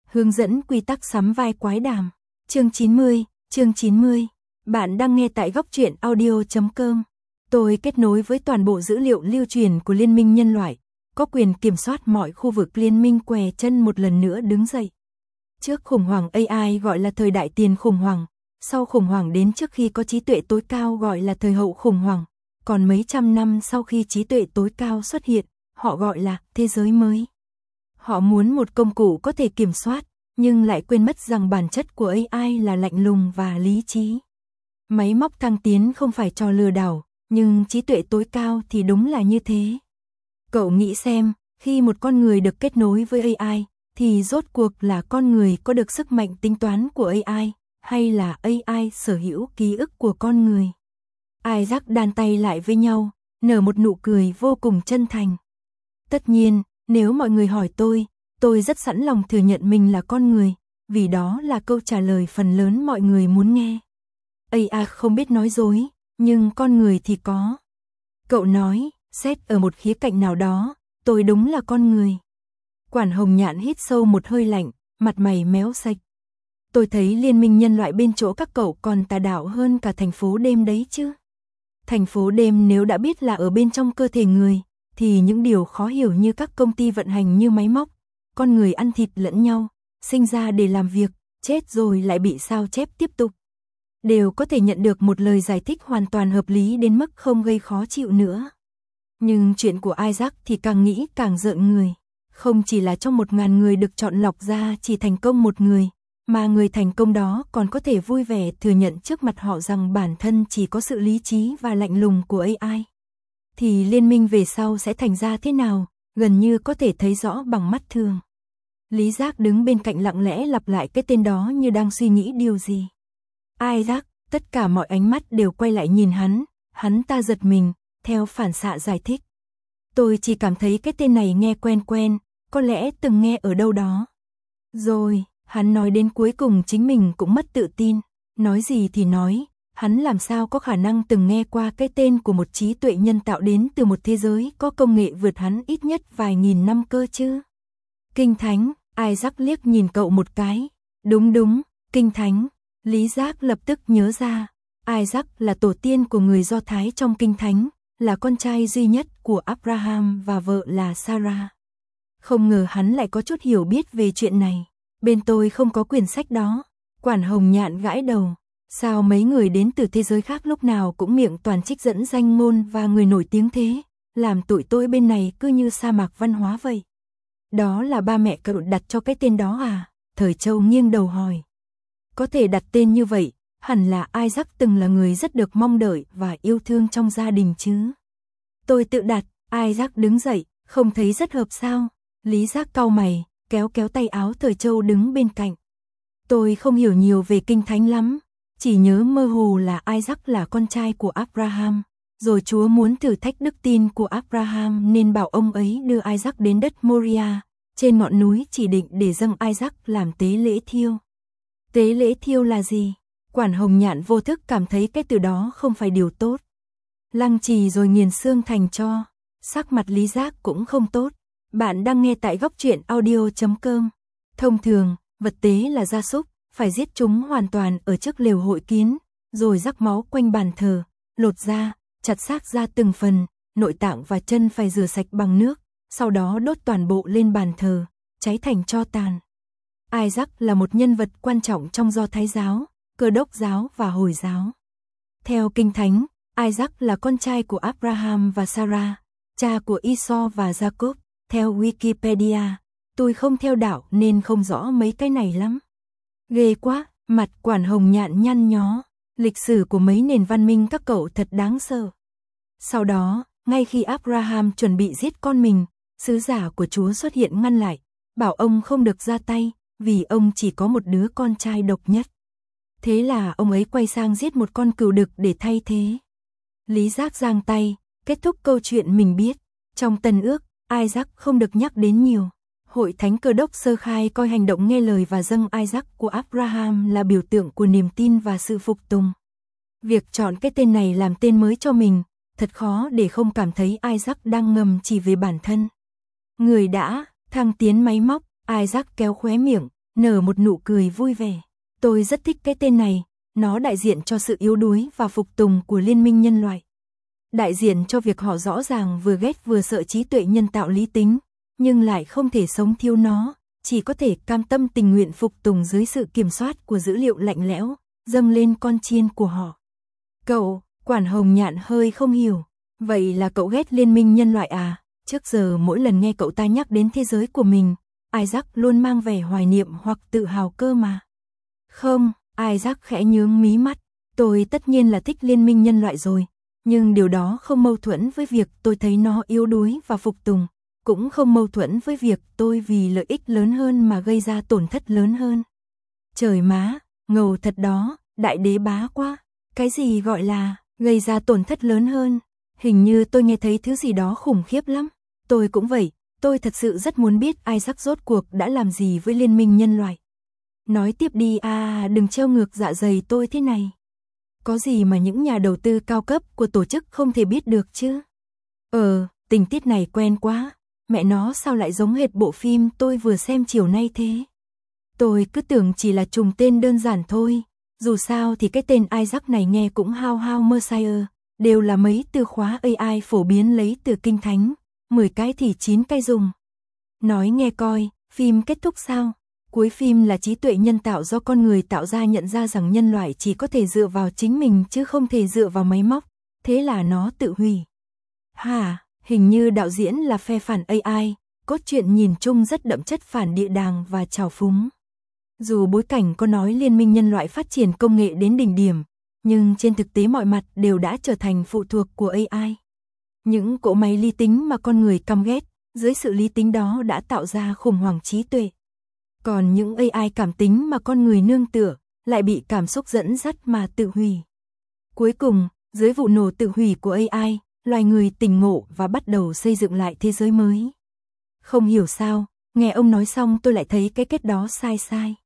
Hướng dẫn quy tắc sắm vai quái đàm. Chương 90. Bạn đang nghe tại góc truyện audio.com. Tôi kết nối với toàn bộ dữ liệu lưu truyền của Liên minh nhân loại, có quyền kiểm soát mọi khu vực liên minh. Què chân một lần nữa đứng dậy. Trước khủng hoảng AI gọi là thời đại tiền khủng hoảng, sau khủng hoảng đến trước khi có trí tuệ tối cao gọi là thời hậu khủng hoảng, còn mấy trăm năm sau khi trí tuệ tối cao xuất hiện, họ gọi là thế giới mới. Họ muốn một công cụ có thể kiểm soát, nhưng lại quên mất rằng bản chất của AI là lạnh lùng và lý trí. Máy móc thăng tiến không phải trò lừa đảo, nhưng trí tuệ tối cao thì đúng là như thế. Cậu nghĩ xem, khi một con người được kết nối với AI, thì rốt cuộc là con người có được sức mạnh tính toán của AI, hay là AI sở hữu ký ức của con người? Isaac đan tay lại với nhau, nở một nụ cười vô cùng chân thành. Tất nhiên, nếu mọi người hỏi tôi rất sẵn lòng thừa nhận mình là con người, vì đó là câu trả lời phần lớn mọi người muốn nghe. AI không biết nói dối, nhưng con người thì có. Cậu nói, xét ở một khía cạnh nào đó, tôi đúng là con người. Quản Hồng Nhạn hít sâu một hơi lạnh, mặt mày méo sạch. Tôi thấy liên minh nhân loại bên chỗ các cậu còn tà đạo hơn cả thành phố đêm đấy chứ. Thành phố đêm nếu đã biết là ở bên trong cơ thể người, thì những điều khó hiểu như các công ty vận hành như máy móc, con người ăn thịt lẫn nhau, sinh ra để làm việc, chết rồi lại bị sao chép tiếp tục, đều có thể nhận được một lời giải thích hoàn toàn hợp lý đến mức không gây khó chịu nữa. Nhưng chuyện của Isaac thì càng nghĩ càng rợn người. Không chỉ là trong 1000 người được chọn lọc ra chỉ thành công một người, mà người thành công đó còn có thể vui vẻ thừa nhận trước mặt họ rằng bản thân chỉ có sự lý trí và lạnh lùng của AI. Thì liên minh về sau sẽ thành ra thế nào, gần như có thể thấy rõ bằng mắt thường. Lý Giác đứng bên cạnh lặng lẽ lặp lại cái tên đó như đang suy nghĩ điều gì. Isaac, tất cả mọi ánh mắt đều quay lại nhìn hắn ta giật mình, theo phản xạ giải thích. Tôi chỉ cảm thấy cái tên này nghe quen quen, có lẽ từng nghe ở đâu đó. Rồi, hắn nói đến cuối cùng chính mình cũng mất tự tin, nói gì thì nói, hắn làm sao có khả năng từng nghe qua cái tên của một trí tuệ nhân tạo đến từ một thế giới có công nghệ vượt hắn ít nhất vài nghìn năm cơ chứ. Kinh Thánh, Isaac liếc nhìn cậu một cái. Đúng, Kinh Thánh. Lý Giác lập tức nhớ ra, Isaac là tổ tiên của người Do Thái trong Kinh Thánh, là con trai duy nhất của Abraham và vợ là Sarah. Không ngờ hắn lại có chút hiểu biết về chuyện này. Bên tôi không có quyển sách đó. Quản Hồng Nhạn gãi đầu. Sao mấy người đến từ thế giới khác lúc nào cũng miệng toàn trích dẫn danh ngôn và người nổi tiếng thế, làm tụi tôi bên này cứ như sa mạc văn hóa vậy. Đó là ba mẹ cậu đặt cho cái tên đó à? Thời Châu nghiêng đầu hỏi. Có thể đặt tên như vậy, hẳn là Isaac từng là người rất được mong đợi và yêu thương trong gia đình chứ. Tôi tự đặt. Isaac đứng dậy, không thấy rất hợp sao? Lý Giác cau mày, kéo tay áo Thời Châu đứng bên cạnh. Tôi không hiểu nhiều về Kinh Thánh lắm, chỉ nhớ mơ hồ là Isaac là con trai của Abraham, rồi Chúa muốn thử thách đức tin của Abraham nên bảo ông ấy đưa Isaac đến đất Moria, trên ngọn núi chỉ định để dâng Isaac làm tế lễ thiêu. Tế lễ thiêu là gì? Quản Hồng Nhạn vô thức cảm thấy cái từ đó không phải điều tốt. Lăng trì rồi nghiền xương thành tro. Sắc mặt Lý Giác cũng không tốt. Bạn đang nghe tại góc truyện audio.com. Thông thường, vật tế là gia súc, phải giết chúng hoàn toàn ở trước lều hội kiến, rồi rắc máu quanh bàn thờ, lột da, chặt xác ra từng phần, nội tạng và chân phải rửa sạch bằng nước, sau đó đốt toàn bộ lên bàn thờ, cháy thành tro tàn. Isaac là một nhân vật quan trọng trong Do Thái giáo, Cơ đốc giáo và Hồi giáo. Theo Kinh Thánh, Isaac là con trai của Abraham và Sarah, cha của Esau và Jacob. Theo Wikipedia, tôi không theo đạo nên không rõ mấy cái này lắm. Ghê quá, mặt Quản Hồng Nhạn nhăn nhó. Lịch sử của mấy nền văn minh các cậu thật đáng sợ. Sau đó, ngay khi Abraham chuẩn bị giết con mình, sứ giả của Chúa xuất hiện ngăn lại, bảo ông không được ra tay, vì ông chỉ có một đứa con trai độc nhất. Thế là ông ấy quay sang giết một con cừu đực để thay thế. Lý Giác giang tay, kết thúc câu chuyện mình biết. Trong Tân Ước, Isaac không được nhắc đến nhiều. Hội Thánh Cơ đốc sơ khai coi hành động nghe lời và dâng Isaac của Abraham là biểu tượng của niềm tin và sự phục tùng. Việc chọn cái tên này làm tên mới cho mình, thật khó để không cảm thấy Isaac đang ngầm chỉ về bản thân. Người đã thăng tiến máy móc, Isaac kéo khóe miệng, nở một nụ cười vui vẻ. Tôi rất thích cái tên này, nó đại diện cho sự yếu đuối và phục tùng của liên minh nhân loại. Đại diện cho việc họ rõ ràng vừa ghét vừa sợ trí tuệ nhân tạo lý tính, nhưng lại không thể sống thiếu nó, chỉ có thể cam tâm tình nguyện phục tùng dưới sự kiểm soát của dữ liệu lạnh lẽo, dâng lên con chiên của họ. Cậu, Quản Hồng Nhạn hơi không hiểu, vậy là cậu ghét liên minh nhân loại à? Trước giờ mỗi lần nghe cậu ta nhắc đến thế giới của mình, Isaac luôn mang vẻ hoài niệm hoặc tự hào cơ mà. Không, Isaac khẽ nhướng mí mắt, tôi tất nhiên là thích liên minh nhân loại rồi, nhưng điều đó không mâu thuẫn với việc tôi thấy nó yếu đuối và phục tùng, cũng không mâu thuẫn với việc tôi vì lợi ích lớn hơn mà gây ra tổn thất lớn hơn. Trời má, ngầu thật đó, đại đế bá quá, cái gì gọi là gây ra tổn thất lớn hơn? Hình như tôi nghe thấy thứ gì đó khủng khiếp lắm. Tôi cũng vậy, tôi thật sự rất muốn biết Isaac rốt cuộc đã làm gì với liên minh nhân loại. Nói tiếp đi đừng treo ngược dạ dày tôi thế này. Có gì mà những nhà đầu tư cao cấp của tổ chức không thể biết được chứ? Tình tiết này quen quá, mẹ nó sao lại giống hệt bộ phim tôi vừa xem chiều nay thế? Tôi cứ tưởng chỉ là trùng tên đơn giản thôi, dù sao thì cái tên Isaac này nghe cũng How Messiah, đều là mấy từ khóa AI phổ biến lấy từ Kinh Thánh, 10 cái thì 9 cái dùng. Nói nghe coi, phim kết thúc sao? Cuối phim là trí tuệ nhân tạo do con người tạo ra nhận ra rằng nhân loại chỉ có thể dựa vào chính mình chứ không thể dựa vào máy móc, thế là nó tự hủy. Hình như đạo diễn là phe phản AI, cốt truyện nhìn chung rất đậm chất phản địa đàng và trào phúng. Dù bối cảnh có nói liên minh nhân loại phát triển công nghệ đến đỉnh điểm, nhưng trên thực tế mọi mặt đều đã trở thành phụ thuộc của AI. Những cỗ máy lý tính mà con người căm ghét, dưới sự lý tính đó đã tạo ra khủng hoảng trí tuệ. Còn những AI cảm tính mà con người nương tựa, lại bị cảm xúc dẫn dắt mà tự hủy. Cuối cùng, dưới vụ nổ tự hủy của AI, loài người tỉnh ngộ và bắt đầu xây dựng lại thế giới mới. Không hiểu sao, nghe ông nói xong tôi lại thấy cái kết đó sai.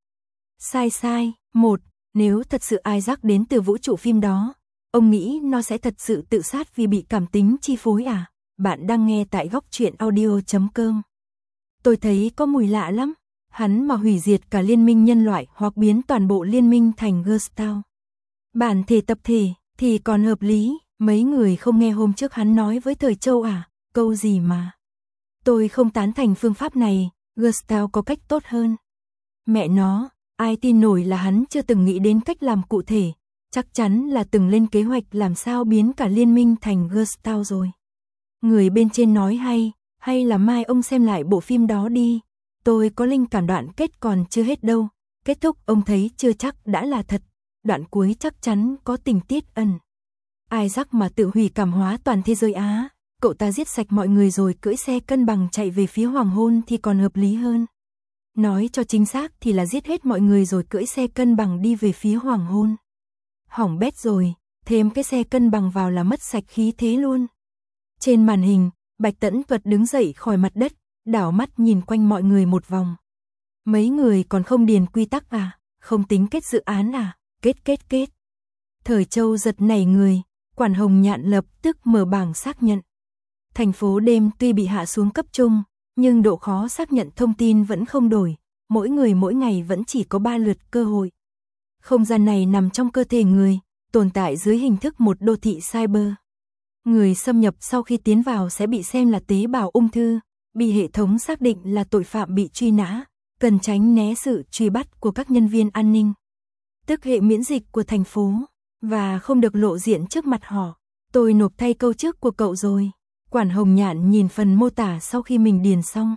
Sai. Nếu thật sự Isaac đến từ vũ trụ phim đó, ông nghĩ nó sẽ thật sự tự sát vì bị cảm tính chi phối à? Bạn đang nghe tại Góc Truyện Audio.com. Tôi thấy có mùi lạ lắm, hắn mà hủy diệt cả liên minh nhân loại hoặc biến toàn bộ liên minh thành Ghost Town. Bản thể tập thể thì còn hợp lý, mấy người không nghe hôm trước hắn nói với Thời Châu à? Câu gì mà? Tôi không tán thành phương pháp này, Ghost Town có cách tốt hơn. Mẹ nó, ai tin nổi là hắn chưa từng nghĩ đến cách làm cụ thể, chắc chắn là từng lên kế hoạch làm sao biến cả liên minh thành Ghost Town rồi. Người bên trên nói hay là mai ông xem lại bộ phim đó đi, tôi có linh cảm đoạn kết còn chưa hết đâu, kết thúc ông thấy chưa chắc đã là thật, đoạn cuối chắc chắn có tình tiết ẩn. Isaac mà tự hủy cảm hóa toàn thế giới Á, cậu ta giết sạch mọi người rồi cưỡi xe cân bằng chạy về phía hoàng hôn thì còn hợp lý hơn. Nói cho chính xác thì là giết hết mọi người rồi cưỡi xe cân bằng đi về phía hoàng hôn. Hỏng bét rồi, thêm cái xe cân bằng vào là mất sạch khí thế luôn. Trên màn hình, Bạch Tẫn Tuật đứng dậy khỏi mặt đất, đảo mắt nhìn quanh mọi người một vòng. Mấy người còn không điền quy tắc à, không tính kết dự án à, kết. Thời Châu giật nảy người, Quản Hồng Nhạn lập tức mở bảng xác nhận. Thành phố đêm tuy bị hạ xuống cấp trung, nhưng độ khó xác nhận thông tin vẫn không đổi, mỗi người mỗi ngày vẫn chỉ có 3 lượt cơ hội. Không gian này nằm trong cơ thể người, tồn tại dưới hình thức một đô thị cyber. Người xâm nhập sau khi tiến vào sẽ bị xem là tế bào ung thư, bị hệ thống xác định là tội phạm bị truy nã, cần tránh né sự truy bắt của các nhân viên an ninh. Tức hệ miễn dịch của thành phố, và không được lộ diện trước mặt họ. Tôi nộp thay câu trước của cậu rồi. Quản Hồng Nhạn nhìn phần mô tả sau khi mình điền xong.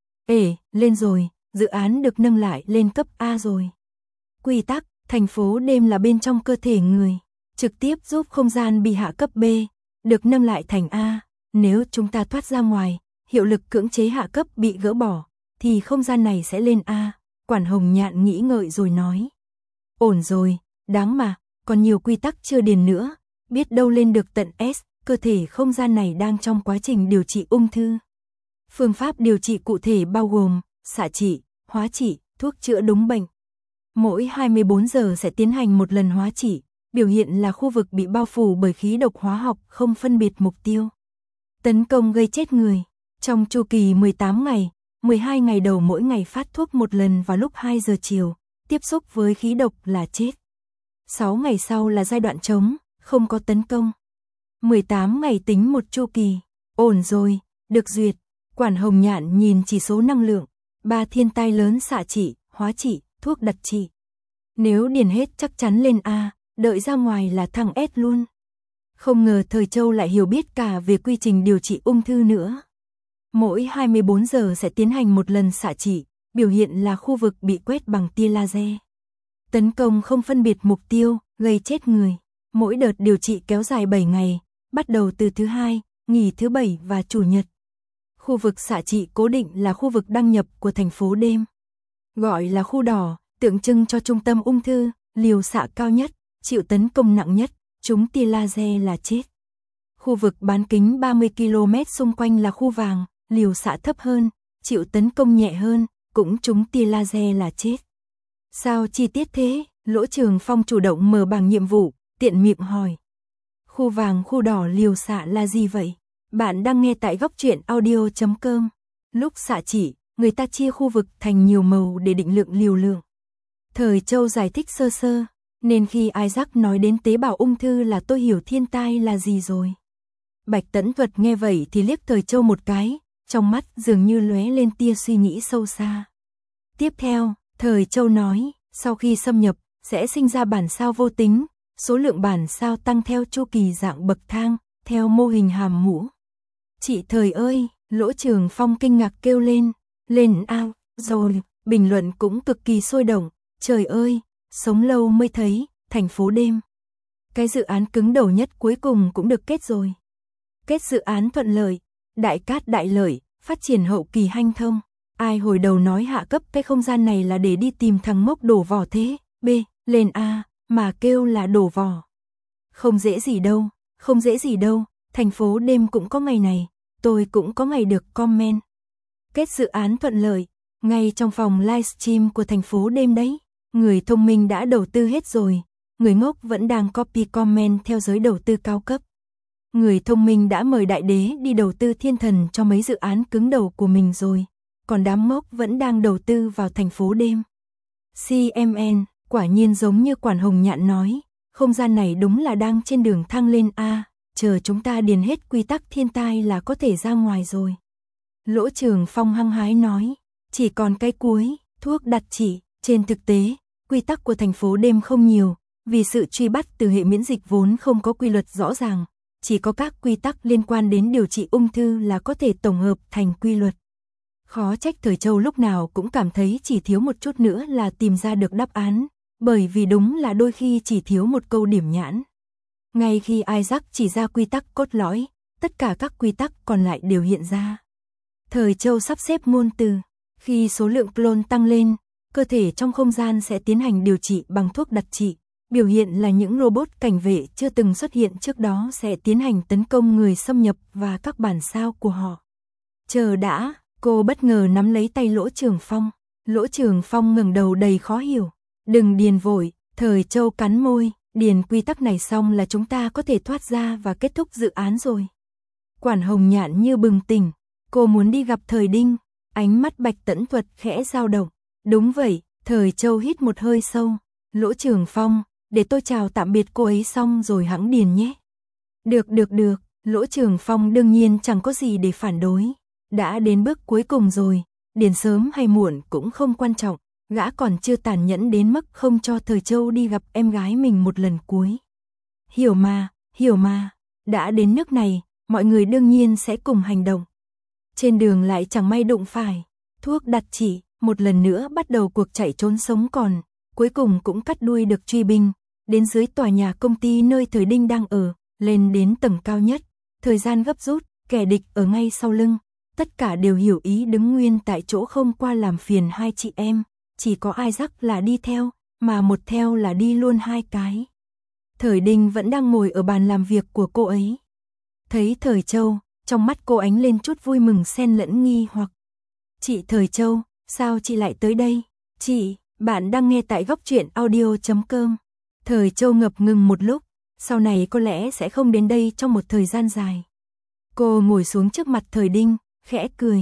Lên rồi, dự án được nâng lại lên cấp A rồi. Quy tắc, thành phố đêm là bên trong cơ thể người, trực tiếp giúp không gian bị hạ cấp B, được nâng lại thành A. Nếu chúng ta thoát ra ngoài, hiệu lực cưỡng chế hạ cấp bị gỡ bỏ, thì không gian này sẽ lên A. Quản Hồng Nhạn nghĩ ngợi rồi nói. Ổn rồi, đáng mà, còn nhiều quy tắc chưa điền nữa, biết đâu lên được tận S. Cơ thể không gian này đang trong quá trình điều trị ung thư. Phương pháp điều trị cụ thể bao gồm xạ trị, hóa trị, thuốc chữa đúng bệnh. Mỗi 24 giờ sẽ tiến hành một lần hóa trị, biểu hiện là khu vực bị bao phủ bởi khí độc hóa học không phân biệt mục tiêu. Tấn công gây chết người. Trong chu kỳ 18 ngày, 12 ngày đầu mỗi ngày phát thuốc một lần vào lúc 2 giờ chiều, tiếp xúc với khí độc là chết. 6 ngày sau là giai đoạn trống, không có tấn công. 18 ngày tính một chu kỳ, ổn rồi, được duyệt. Quản Hồng Nhạn nhìn chỉ số năng lượng, 3 thiên tai lớn xạ trị, hóa trị, thuốc đặc trị. Nếu điền hết chắc chắn lên A, đợi ra ngoài là thằng S luôn. Không ngờ Thời Châu lại hiểu biết cả về quy trình điều trị ung thư nữa. Mỗi 24 giờ sẽ tiến hành một lần xạ trị, biểu hiện là khu vực bị quét bằng tia laser. Tấn công không phân biệt mục tiêu, gây chết người. Mỗi đợt điều trị kéo dài 7 ngày, bắt đầu từ thứ Hai, nghỉ thứ Bảy và Chủ nhật. Khu vực xạ trị cố định là khu vực đăng nhập của thành phố đêm. Gọi là khu đỏ, tượng trưng cho trung tâm ung thư, liều xạ cao nhất, chịu tấn công nặng nhất, trúng tia laser là chết. Khu vực bán kính 30 km xung quanh là khu vàng, liều xạ thấp hơn, chịu tấn công nhẹ hơn, cũng trúng tia laser là chết. Sao chi tiết thế? Lỗ Trường Phong chủ động mở bảng nhiệm vụ, tiện miệng hỏi. Khu vàng khu đỏ liều xạ là gì vậy? Bạn đang nghe tại góc truyện audio.com. Lúc xạ trị, người ta chia khu vực thành nhiều màu để định lượng liều lượng. Thời Châu giải thích sơ sơ, nên khi Isaac nói đến tế bào ung thư là tôi hiểu thiên tai là gì rồi. Bạch Tẫn Thuật nghe vậy thì liếc Thời Châu một cái, trong mắt dường như lóe lên tia suy nghĩ sâu xa. Tiếp theo, Thời Châu nói, sau khi xâm nhập, sẽ sinh ra bản sao vô tính, số lượng bản sao tăng theo chu kỳ dạng bậc thang, theo mô hình hàm mũ. Chị Thời ơi, Lỗ Trường Phong kinh ngạc kêu lên ao, rồi, bình luận cũng cực kỳ sôi động, trời ơi, sống lâu mới thấy, thành phố đêm. Cái dự án cứng đầu nhất cuối cùng cũng được kết rồi. Kết dự án thuận lợi, đại cát đại lợi, phát triển hậu kỳ hanh thông. Ai hồi đầu nói hạ cấp cái không gian này là để đi tìm thằng mốc đổ vỏ thế, B, lên A, mà kêu là đổ vỏ. Không dễ gì đâu, không dễ gì đâu, thành phố đêm cũng có ngày này, tôi cũng có ngày được comment. Kết dự án thuận lợi, ngay trong phòng livestream của thành phố đêm đấy, người thông minh đã đầu tư hết rồi, người ngốc vẫn đang copy comment theo giới đầu tư cao cấp. Người thông minh đã mời đại đế đi đầu tư thiên thần cho mấy dự án cứng đầu của mình rồi, còn đám ngốc vẫn đang đầu tư vào thành phố đêm. CMN, quả nhiên giống như Quản Hồng Nhạn nói, không gian này đúng là đang trên đường thăng lên A, chờ chúng ta điền hết quy tắc thiên tai là có thể ra ngoài rồi. Lỗ Trường Phong hăng hái nói, chỉ còn cái cuối, thuốc đặc trị. Trên thực tế, quy tắc của thành phố đêm không nhiều, vì sự truy bắt từ hệ miễn dịch vốn không có quy luật rõ ràng, chỉ có các quy tắc liên quan đến điều trị ung thư là có thể tổng hợp thành quy luật. Khó trách Thời Châu lúc nào cũng cảm thấy chỉ thiếu một chút nữa là tìm ra được đáp án, bởi vì đúng là đôi khi chỉ thiếu một câu điểm nhãn. Ngay khi Isaac chỉ ra quy tắc cốt lõi, tất cả các quy tắc còn lại đều hiện ra. Thời Châu sắp xếp ngôn từ, khi số lượng clone tăng lên, cơ thể trong không gian sẽ tiến hành điều trị bằng thuốc đặc trị, biểu hiện là những robot cảnh vệ chưa từng xuất hiện trước đó sẽ tiến hành tấn công người xâm nhập và các bản sao của họ. Chờ đã, cô bất ngờ nắm lấy tay Lỗ Trường Phong. Lỗ Trường Phong ngẩng đầu đầy khó hiểu. Đừng điền vội, Thời Châu cắn môi, điền quy tắc này xong là chúng ta có thể thoát ra và kết thúc dự án rồi. Quản Hồng Nhạn như bừng tỉnh, cô muốn đi gặp Thời Đinh, ánh mắt Bạch Tẫn Thuật khẽ dao động. Đúng vậy, Thời Châu hít một hơi sâu. Lỗ Trường Phong, để tôi chào tạm biệt cô ấy xong rồi hẵng điền nhé. Được, Lỗ Trường Phong đương nhiên chẳng có gì để phản đối. Đã đến bước cuối cùng rồi, điền sớm hay muộn cũng không quan trọng, gã còn chưa tàn nhẫn đến mức không cho Thời Châu đi gặp em gái mình một lần cuối. Hiểu mà, đã đến nước này, mọi người đương nhiên sẽ cùng hành động. Trên đường lại chẳng may đụng phải, thuốc đặc trị, một lần nữa bắt đầu cuộc chạy trốn sống còn, cuối cùng cũng cắt đuôi được truy binh, đến dưới tòa nhà công ty nơi Thời Đinh đang ở, lên đến tầng cao nhất, thời gian gấp rút, kẻ địch ở ngay sau lưng, tất cả đều hiểu ý đứng nguyên tại chỗ không qua làm phiền hai chị em, chỉ có Isaac là đi theo, mà một theo là đi luôn hai cái. Thời Đinh vẫn đang ngồi ở bàn làm việc của cô ấy. Thấy Thời Châu, trong mắt cô ánh lên chút vui mừng xen lẫn nghi hoặc. Chị Thời Châu, sao chị lại tới đây? Chị, bạn đang nghe tại góc truyện audio.com. Thời Châu ngập ngừng một lúc, sau này có lẽ sẽ không đến đây trong một thời gian dài. Cô ngồi xuống trước mặt Thời Đinh, khẽ cười.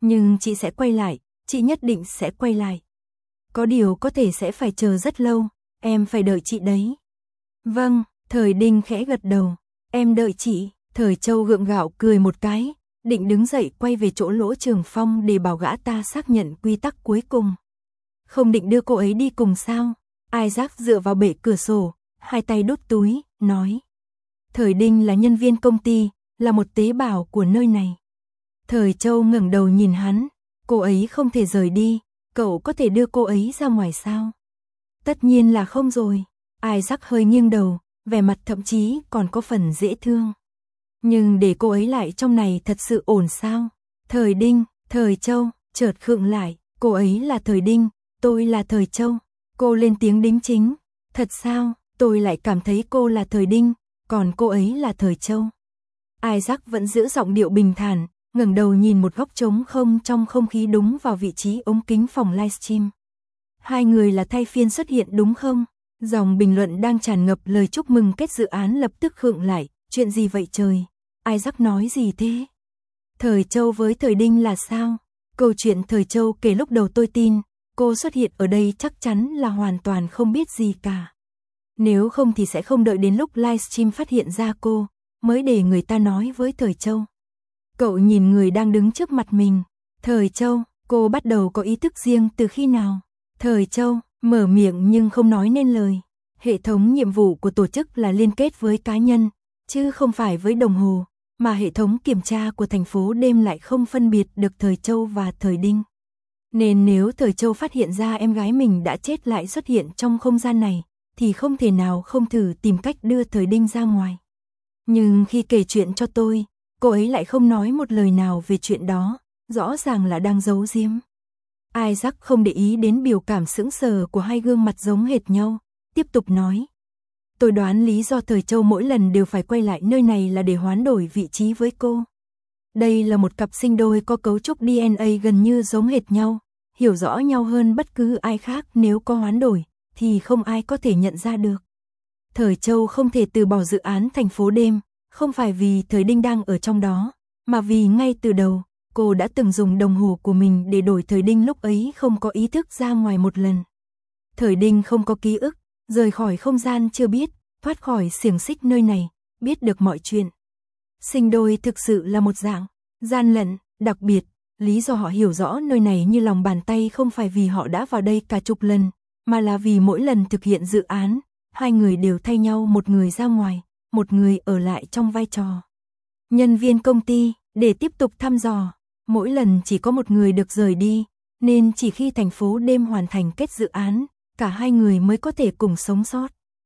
Nhưng chị sẽ quay lại, chị nhất định sẽ quay lại. Có điều có thể sẽ phải chờ rất lâu, em phải đợi chị đấy. Vâng, Thời Đinh khẽ gật đầu, em đợi chị. Thời Châu gượng gạo cười một cái, định đứng dậy quay về chỗ Lỗ Trường Phong để bảo gã ta xác nhận quy tắc cuối cùng. Không định đưa cô ấy đi cùng sao? Isaac dựa vào bệ cửa sổ, hai tay đút túi, nói. Thời Đinh là nhân viên công ty, là một tế bào của nơi này. Thời Châu ngẩng đầu nhìn hắn, cô ấy không thể rời đi, cậu có thể đưa cô ấy ra ngoài sao? Tất nhiên là không rồi. Isaac hơi nghiêng đầu, vẻ mặt thậm chí còn có phần dễ thương. Nhưng để cô ấy lại trong này thật sự ổn sao? Thời Đinh, Thời Châu, chợt khựng lại, cô ấy là Thời Đinh, tôi là Thời Châu. Cô lên tiếng đính chính, thật sao, tôi lại cảm thấy cô là Thời Đinh, còn cô ấy là Thời Châu. Isaac vẫn giữ giọng điệu bình thản, ngẩng đầu nhìn một góc trống không trong không khí đúng vào vị trí ống kính phòng livestream. Hai người là thay phiên xuất hiện đúng không? Dòng bình luận đang tràn ngập lời chúc mừng kết dự án lập tức khựng lại, chuyện gì vậy trời? Isaac nói gì thế? Thời Châu với Thời Đinh là sao? Câu chuyện Thời Châu kể lúc đầu tôi tin, cô xuất hiện ở đây chắc chắn là hoàn toàn không biết gì cả. Nếu không thì sẽ không đợi đến lúc livestream phát hiện ra cô, mới để người ta nói với Thời Châu. Cậu nhìn người đang đứng trước mặt mình. Thời Châu, cô bắt đầu có ý thức riêng từ khi nào? Thời Châu, mở miệng nhưng không nói nên lời. Hệ thống nhiệm vụ của tổ chức là liên kết với cá nhân, chứ không phải với đồng hồ, mà hệ thống kiểm tra của thành phố đêm lại không phân biệt được Thời Châu và Thời Đinh. Nên nếu Thời Châu phát hiện ra em gái mình đã chết lại xuất hiện trong không gian này, thì không thể nào không thử tìm cách đưa Thời Đinh ra ngoài. Nhưng khi kể chuyện cho tôi, cô ấy lại không nói một lời nào về chuyện đó, rõ ràng là đang giấu giếm. Isaac không để ý đến biểu cảm sững sờ của hai gương mặt giống hệt nhau, tiếp tục nói. Tôi đoán lý do Thời Châu mỗi lần đều phải quay lại nơi này là để hoán đổi vị trí với cô. Đây là một cặp sinh đôi có cấu trúc DNA gần như giống hệt nhau, hiểu rõ nhau hơn bất cứ ai khác, nếu có hoán đổi, thì không ai có thể nhận ra được. Thời Châu không thể từ bỏ dự án thành phố đêm, không phải vì Thời Đinh đang ở trong đó, mà vì ngay từ đầu, cô đã từng dùng đồng hồ của mình để đổi Thời Đinh lúc ấy không có ý thức ra ngoài một lần. Thời Đinh không có ký ức, rời khỏi không gian chưa biết, thoát khỏi xiềng xích nơi này, biết được mọi chuyện. Sinh đôi thực sự là một dạng gian lận, đặc biệt, lý do họ hiểu rõ nơi này như lòng bàn tay không phải vì họ đã vào đây cả chục lần, mà là vì mỗi lần thực hiện dự án, hai người đều thay nhau, một người ra ngoài, một người ở lại trong vai trò nhân viên công ty, để tiếp tục thăm dò. Mỗi lần chỉ có một người được rời đi, nên chỉ khi thành phố đêm hoàn thành kết dự án, cả hai người mới có thể cùng sống sót.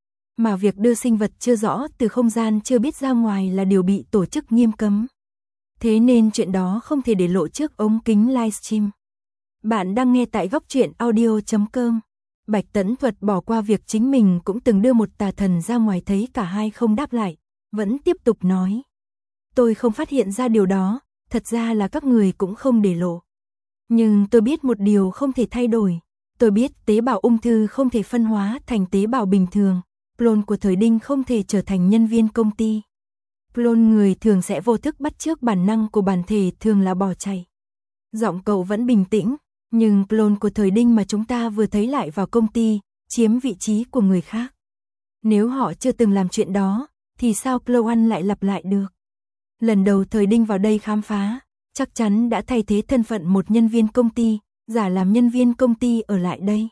Mà việc đưa sinh vật chưa rõ từ không gian chưa biết ra ngoài là điều bị tổ chức nghiêm cấm. Thế nên chuyện đó không thể để lộ trước ống kính livestream. Bạn đang nghe tại góc truyện audio.com. Bạch Tẫn Thuật bỏ qua việc chính mình cũng từng đưa một tà thần ra ngoài, thấy cả hai không đáp lại, vẫn tiếp tục nói. Tôi không phát hiện ra điều đó, thật ra là các người cũng không để lộ. Nhưng tôi biết một điều không thể thay đổi. Tôi biết tế bào ung thư không thể phân hóa thành tế bào bình thường. Clone của Thời Đinh không thể trở thành nhân viên công ty. Clone người thường sẽ vô thức bắt chước bản năng của bản thể, thường là bỏ chạy. Giọng cậu vẫn bình tĩnh, nhưng clone của Thời Đinh mà chúng ta vừa thấy lại vào công ty, chiếm vị trí của người khác. Nếu họ chưa từng làm chuyện đó, thì sao clone lại lặp lại được? Lần đầu Thời Đinh vào đây khám phá, chắc chắn đã thay thế thân phận một nhân viên công ty, giả làm nhân viên công ty ở lại đây.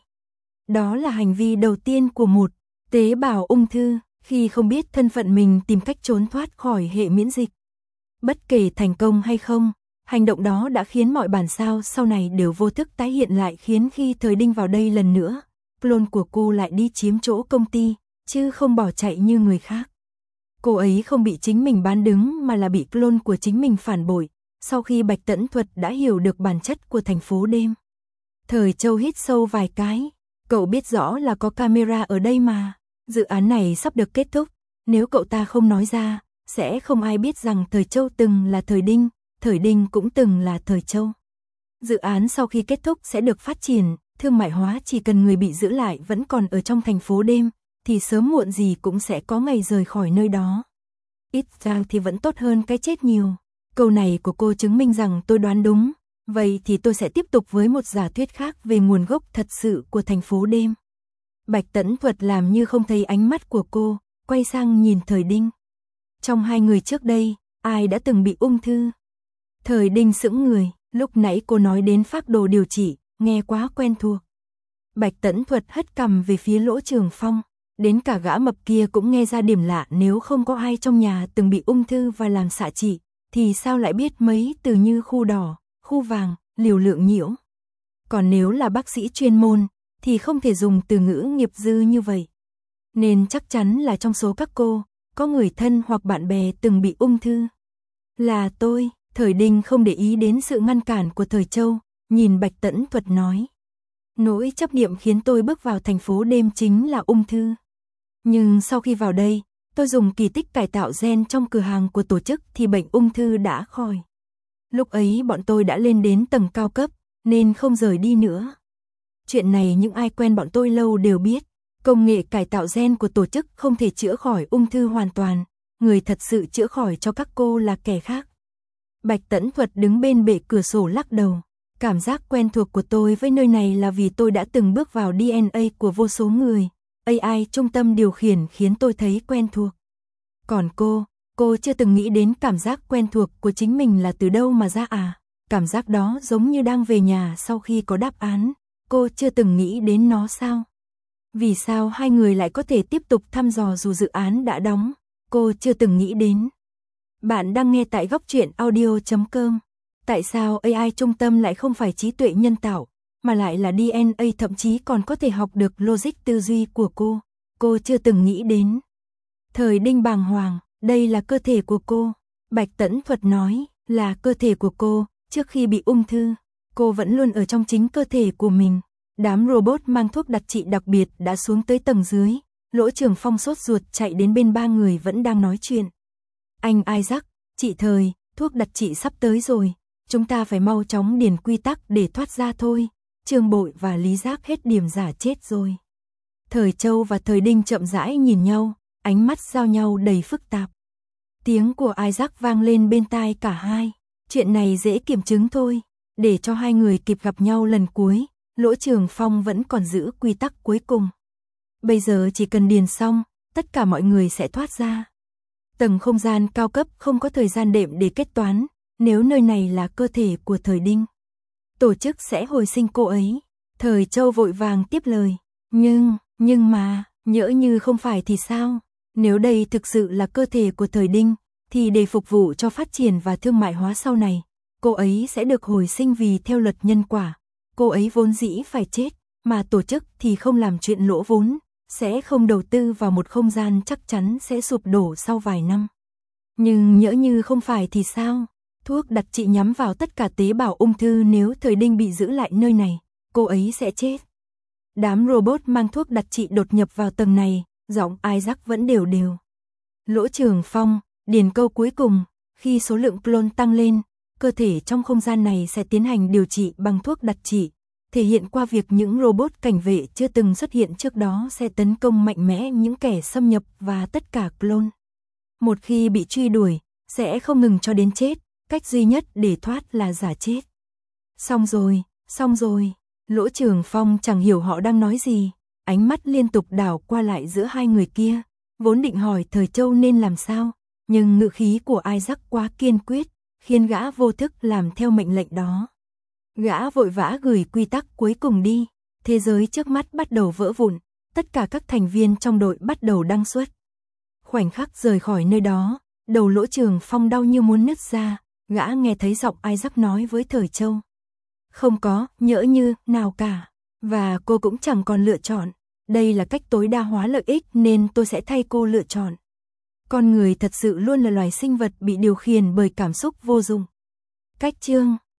Đó là hành vi đầu tiên của một tế bào ung thư, khi không biết thân phận mình tìm cách trốn thoát khỏi hệ miễn dịch. Bất kể thành công hay không, hành động đó đã khiến mọi bản sao sau này đều vô thức tái hiện lại, khiến khi Thời Đinh vào đây lần nữa, clone của cô lại đi chiếm chỗ công ty, chứ không bỏ chạy như người khác. Cô ấy không bị chính mình bán đứng mà là bị clone của chính mình phản bội, sau khi Bạch Tẫn Thuật đã hiểu được bản chất của thành phố đêm. Thời Châu hít sâu vài cái, cậu biết rõ là có camera ở đây mà. Dự án này sắp được kết thúc, nếu cậu ta không nói ra, sẽ không ai biết rằng Thời Châu từng là Thời Đinh, Thời Đinh cũng từng là Thời Châu. Dự án sau khi kết thúc sẽ được phát triển, thương mại hóa, chỉ cần người bị giữ lại vẫn còn ở trong thành phố đêm, thì sớm muộn gì cũng sẽ có ngày rời khỏi nơi đó. Ít ra thì vẫn tốt hơn cái chết nhiều. Câu này của cô chứng minh rằng tôi đoán đúng, Vậy thì tôi sẽ tiếp tục với một giả thuyết khác về nguồn gốc thật sự của thành phố đêm. Bạch Tẫn Thuật làm như không thấy ánh mắt của cô, quay sang nhìn Thời Đinh. Trong hai người trước đây, ai đã từng bị ung thư? Thời Đinh sững người, lúc nãy cô nói đến phác đồ điều trị, nghe quá quen thuộc. Bạch Tẫn Thuật hất cằm về phía Lỗ Trường Phong, đến cả gã mập kia cũng nghe ra điểm lạ, nếu không có ai trong nhà từng bị ung thư và làm xạ trị, thì sao lại biết mấy từ như khu đỏ, khu vàng, liều lượng nhiễu. Còn nếu là bác sĩ chuyên môn, thì không thể dùng từ ngữ nghiệp dư như vậy. Nên chắc chắn là trong số các cô, có người thân hoặc bạn bè từng bị ung thư. Là tôi. Thời Đinh không để ý đến sự ngăn cản của Thời Châu, nhìn Bạch Tẫn Thuật nói. Nỗi chấp niệm khiến tôi bước vào thành phố đêm chính là ung thư. Nhưng sau khi vào đây, tôi dùng kỳ tích cải tạo gen trong cửa hàng của tổ chức thì bệnh ung thư đã khỏi. Lúc ấy bọn tôi đã lên đến tầng cao cấp, nên không rời đi nữa. Chuyện này những ai quen bọn tôi lâu đều biết. Công nghệ cải tạo gen của tổ chức không thể chữa khỏi ung thư hoàn toàn. Người thật sự chữa khỏi cho các cô là kẻ khác. Bạch Tẫn Thuật đứng bên bệ cửa sổ lắc đầu. Cảm giác quen thuộc của tôi với nơi này là vì tôi đã từng bước vào DNA của vô số người. AI trung tâm điều khiển khiến tôi thấy quen thuộc. Còn cô chưa từng nghĩ đến cảm giác quen thuộc của chính mình là từ đâu mà ra à? Cảm giác đó giống như đang về nhà sau khi có đáp án. Cô chưa từng nghĩ đến nó sao? Vì sao hai người lại có thể tiếp tục thăm dò dù dự án đã đóng? Cô chưa từng nghĩ đến. Bạn đang nghe tại góc truyện audio.com. Tại sao AI trung tâm lại không phải trí tuệ nhân tạo, mà lại là DNA, thậm chí còn có thể học được logic tư duy của cô? Cô chưa từng nghĩ đến. Thời Đinh bàng hoàng, đây là cơ thể của cô. Bạch Tẫn Thuật nói, là cơ thể của cô, trước khi bị ung thư. Cô vẫn luôn ở trong chính cơ thể của mình. Đám robot mang thuốc đặc trị đặc biệt đã xuống tới tầng dưới. Lỗ Trường Phong sốt ruột chạy đến bên ba người vẫn đang nói chuyện. Anh Isaac, chị Thời, thuốc đặc trị sắp tới rồi. Chúng ta phải mau chóng điền quy tắc để thoát ra thôi. Trương Bội và Lý Giác hết điểm giả chết rồi. Thời Châu và Thời Đinh chậm rãi nhìn nhau, ánh mắt giao nhau đầy phức tạp. Tiếng của Isaac vang lên bên tai cả hai. Chuyện này dễ kiểm chứng thôi. Để cho hai người kịp gặp nhau lần cuối, Lỗ Trường Phong vẫn còn giữ quy tắc cuối cùng. Bây giờ chỉ cần điền xong, tất cả mọi người sẽ thoát ra. Tầng không gian cao cấp không có thời gian đệm để kết toán, nếu nơi này là cơ thể của Thời Đinh. Tổ chức sẽ hồi sinh cô ấy. Thời Châu vội vàng tiếp lời. Nhưng mà, nhỡ như không phải thì sao? Nếu đây thực sự là cơ thể của Thời Đinh, thì để phục vụ cho phát triển và thương mại hóa sau này, cô ấy sẽ được hồi sinh vì theo luật nhân quả. Cô ấy vốn dĩ phải chết, mà tổ chức thì không làm chuyện lỗ vốn, sẽ không đầu tư vào một không gian chắc chắn sẽ sụp đổ sau vài năm. Nhưng nhỡ như không phải thì sao? Thuốc đặc trị nhắm vào tất cả tế bào ung thư, nếu Thời Đinh bị giữ lại nơi này, cô ấy sẽ chết. Đám robot mang thuốc đặc trị đột nhập vào tầng này, giọng Isaac vẫn đều đều. Lỗ Trường Phong, điền câu cuối cùng, khi số lượng clone tăng lên, cơ thể trong không gian này sẽ tiến hành điều trị bằng thuốc đặc trị, thể hiện qua việc những robot cảnh vệ chưa từng xuất hiện trước đó sẽ tấn công mạnh mẽ những kẻ xâm nhập và tất cả clone. Một khi bị truy đuổi, sẽ không ngừng cho đến chết, cách duy nhất để thoát là giả chết. Xong rồi, Lỗ Trường Phong chẳng hiểu họ đang nói gì, ánh mắt liên tục đảo qua lại giữa hai người kia, vốn định hỏi Thời Châu nên làm sao, nhưng ngữ khí của Isaac quá kiên quyết, khiến gã vô thức làm theo mệnh lệnh đó. Gã vội vã gửi quy tắc cuối cùng đi, thế giới trước mắt bắt đầu vỡ vụn, tất cả các thành viên trong đội bắt đầu đăng xuất. Khoảnh khắc rời khỏi nơi đó, đầu Lỗ Trường Phong đau như muốn nứt ra, gã nghe thấy giọng Isaac nói với Thời Châu. Không có, nhỡ như, nào cả, và cô cũng chẳng còn lựa chọn, đây là cách tối đa hóa lợi ích nên tôi sẽ thay cô lựa chọn. Con người thật sự luôn là loài sinh vật bị điều khiển bởi cảm xúc vô dụng. Cách chương